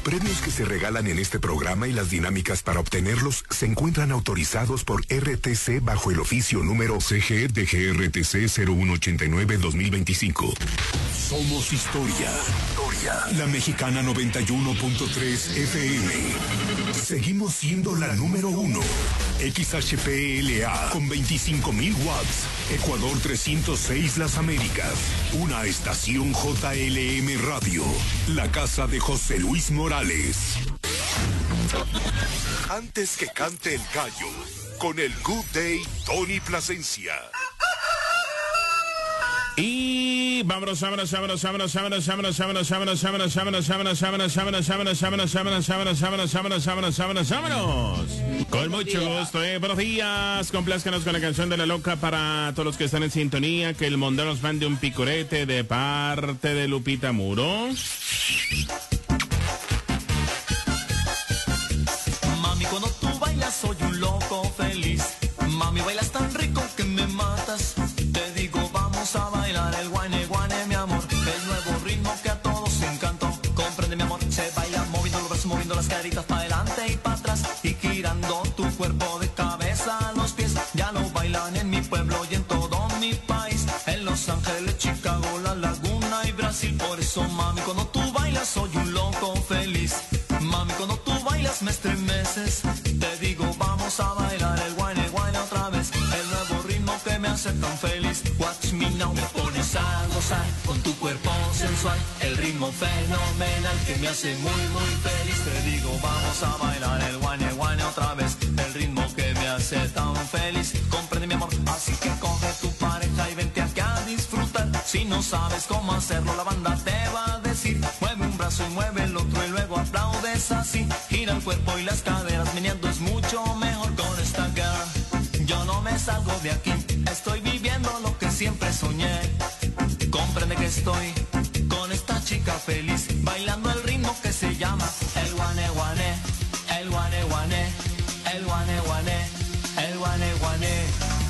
premios que se regalan en este programa y las dinámicas para obtenerlos se encuentran autorizados por RTC bajo el oficio número CG de GRTC 0189-2025. Somos historia. La Mexicana 91.3 FM. Seguimos siendo la número 1. XHPLA con 25,000 watts. Ecuador 306 Las Américas. Una estación JLM Radio. La casa de José Luis Morales. Antes que cante el gallo, con el Good Day Tony Plasencia. Y vámonos. Con mucho gusto, buenos días. Complázcanos con la canción de La Loca para todos los que están en sintonía. Que el mundo nos mande un picorete de parte de Lupita Muro. Mami, cuando tú bailas soy un loco feliz. Mami, bailas tan rico que me matas. Te digo, vamos a bailar el guane, guane, mi amor. El nuevo ritmo que a todos encantó. Comprende, mi amor, se baila moviendo los brazos, moviendo las caritas para adelante y para atrás. Y girando tu cuerpo de cabeza a los pies. Ya lo bailan en mi pueblo y en todo mi país. En Los Ángeles, Chicago, La Laguna y Brasil. Por eso, mami, cuando tú bailas soy un loco feliz. Mami, cuando tú bailas me estremeces. Te digo, vamos a bailar el guane, guane otra vez. El nuevo ritmo que me hace tan feliz. Watch me now, me pones a gozar con tu cuerpo sensual. El ritmo fenomenal que me hace muy, muy feliz. Te digo, vamos a bailar el guane, guane otra vez. El ritmo que me hace tan feliz. Comprende, mi amor, así que coge tu pareja y vente aquí a disfrutar. Si no sabes cómo hacerlo, la banda te va a decir. Mueve un brazo y mueve el otro y luego aplaudes así. Gira el cuerpo y las caderas, meneando es mucho mejor con esta girl. Yo no me salgo de aquí, estoy viviendo lo que siempre soñé. Comprende que estoy con esta chica feliz, bailando el ritmo que se llama el guane guane, el guane guane, el guane guane, el guane guane.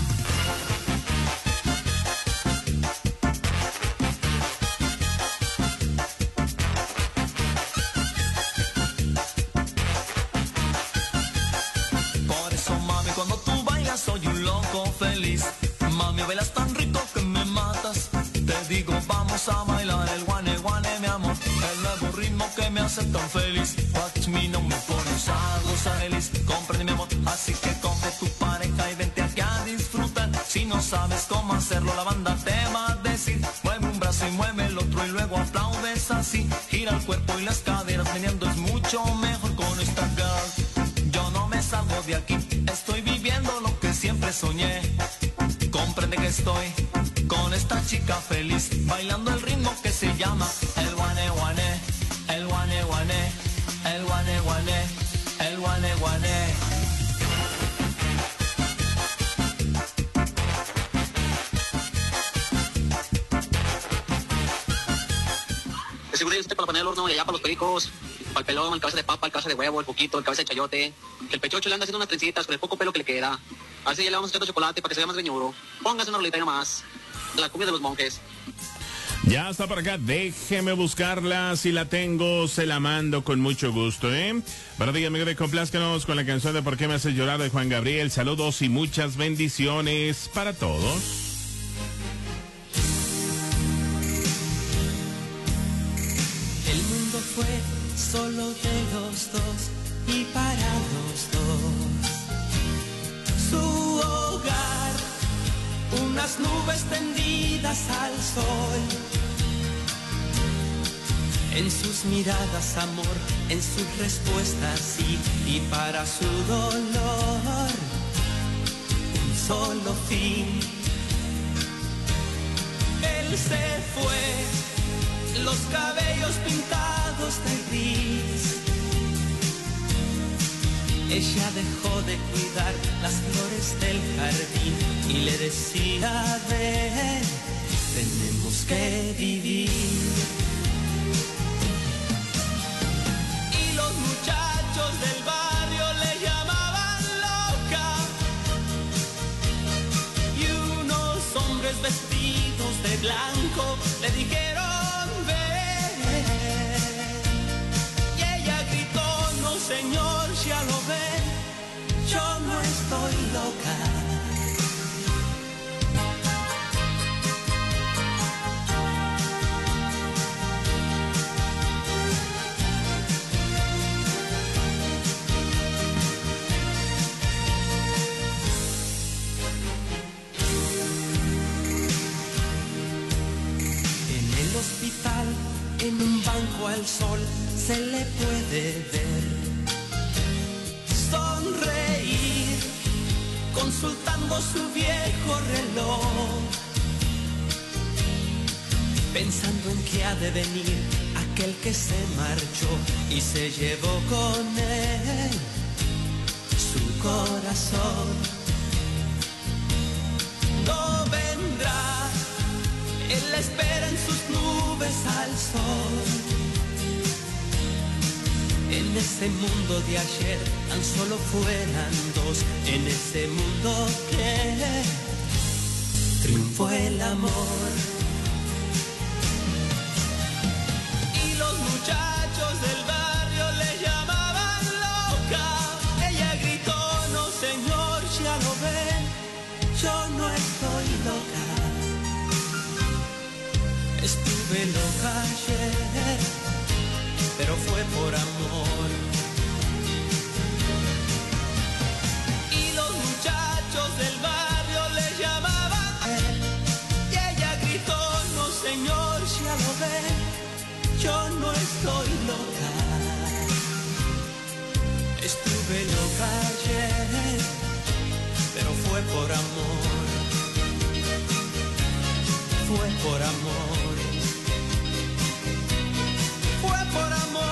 Soy un loco feliz. Mami, bailas tan rico que me matas. Te digo, vamos a bailar el guane, guane, mi amor. El nuevo ritmo que me hace tan feliz. Watch me, no me pones a gozar feliz. Comprende, mi amor, así que coge tu pareja y vente aquí a disfrutar. Si no sabes cómo hacerlo, la banda te va a decir. Mueve un brazo y mueve el otro y luego aplaudes así. Gira el cuerpo y las caderas, meneando es mucho mejor con esta girl. Yo no me salgo de aquí, estoy viviendo lo que siempre soñé. Comprende que estoy con esta chica feliz, bailando el ritmo que se llama el guane guane, el guane guane, el guane guane, el guane guane. De seguro usted para poner el horno y allá para los pericos, para el pelón, el cabeza de papa, el cabeza de huevo, el poquito, el cabeza de chayote, que el pechocho le anda haciendo unas trencitas con el poco pelo que le queda. Así ya le vamos a echar chocolate para que se vea más greñudo. Póngase una rolita más. La comida de los monjes. Ya está por acá, déjeme buscarla, si la tengo, se la mando con mucho gusto, Buenos días, amigos de Complázcanos con la canción de ¿Por qué me haces llorar? De Juan Gabriel. Saludos y muchas bendiciones para todos. El mundo fue solo de los dos y para los dos. Su hogar, unas nubes tendidas al sol. En sus miradas amor, en sus respuestas sí, y para su dolor un solo fin. Él se fue, los cabellos pintados de gris. Ella dejó de cuidar las flores del jardín y le decía, ven, tenemos que vivir. Y los muchachos del barrio le llamaban loca, y unos hombres vestidos de blanco le dijeron, ven. Y ella señor, ya lo ven, yo no estoy loca. Hospital, en un banco al sol, se le puede ver sonreír, consultando su viejo reloj, pensando en que ha de venir aquel que se marchó y se llevó con él su corazón. No vendrá, él la espera en sus nubes al sol. En ese mundo de ayer tan solo fueran dos. En ese mundo que triunfó el amor. Y los muchachos del barrio le llamaban loca. Ella gritó, no señor, ya lo ven, yo no estoy loca. Estuve loca ayer, pero fue por amor. Y los muchachos del barrio le llamaban y ella gritó, no señor, ya lo ven, yo no estoy loca. Estuve loca ayer, pero fue por amor. Fue por amor. Fue por amor.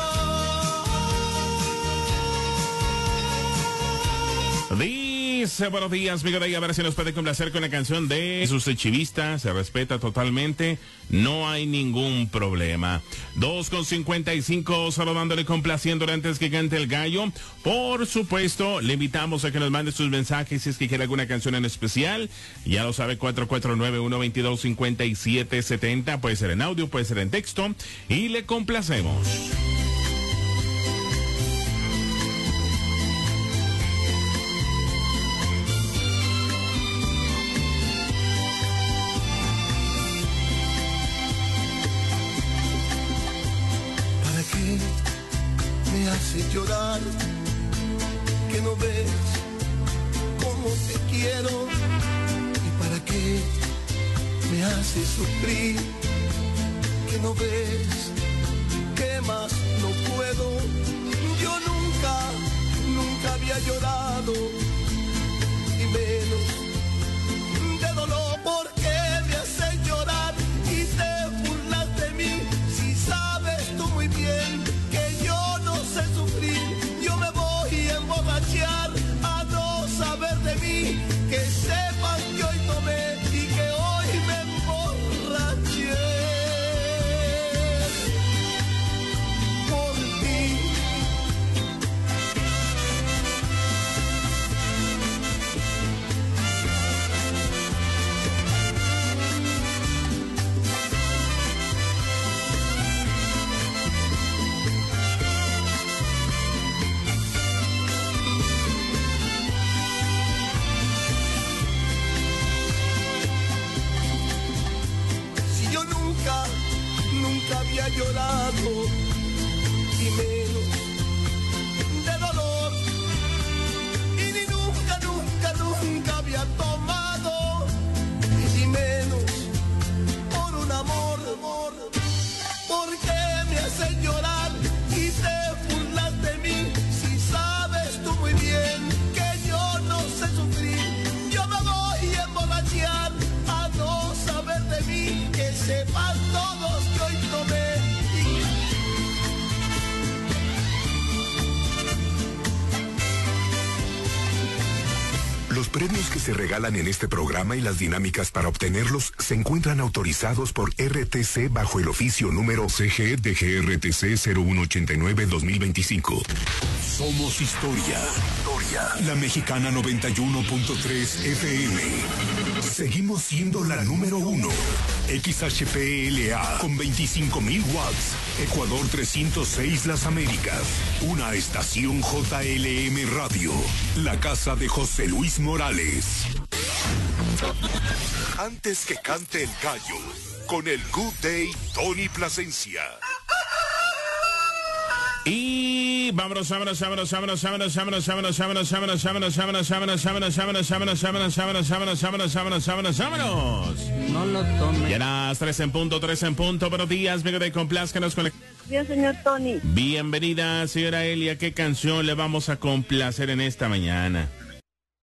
Dice, buenos días, Miguel Rey, a ver si nos puede complacer con la canción de sus chivistas, se respeta totalmente, no hay ningún problema. 2:55, saludándole, complaciéndole antes que cante el gallo. Por supuesto, le invitamos a que nos mande sus mensajes si es que quiere alguna canción en especial. Ya lo sabe, 449-122-5770, puede ser en audio, puede ser en texto, y le complacemos. Me hace llorar, que no ves cómo te quiero, y para qué me hace sufrir, que no ves que más no puedo. Yo nunca había llorado, y menos de dolor. ¿Por qué me hace llorar y te burlas de mí? Si sabes tú muy bien que yo no sé sufrir, yo me voy a emborrachar a no saber de mí, que sepan que hoy tomé y que hoy me emborraché por ti. Nunca había llorado, y menos de dolor, y ni nunca había tomado, y menos por un amor. ¿Por qué me haces llorar y te burlas de mí? Si sabes tú muy bien que yo no sé sufrir, yo me voy a emborrachar a no saber de mí, que sepan todos que hoy tomé. premios que se regalan en este programa y las dinámicas para obtenerlos se encuentran autorizados por RTC bajo el oficio número CG de GRTC 0189-2025. Somos historia. La Mexicana 91.3 FM. Seguimos siendo la número 1. XHPLA con 25,000 watts. Ecuador 306 Las Américas. Una estación JLM Radio. La casa de José Luis Morales. Antes que cante el gallo, con el Good Day Tony Plasencia. Y vámonos. No lo tomes. Ya las 3 en punto. Buenos días, amigo de Complázcanos con la... Bien, señor Tony. Bienvenida, señora Elia. ¿Qué canción le vamos a complacer en esta mañana?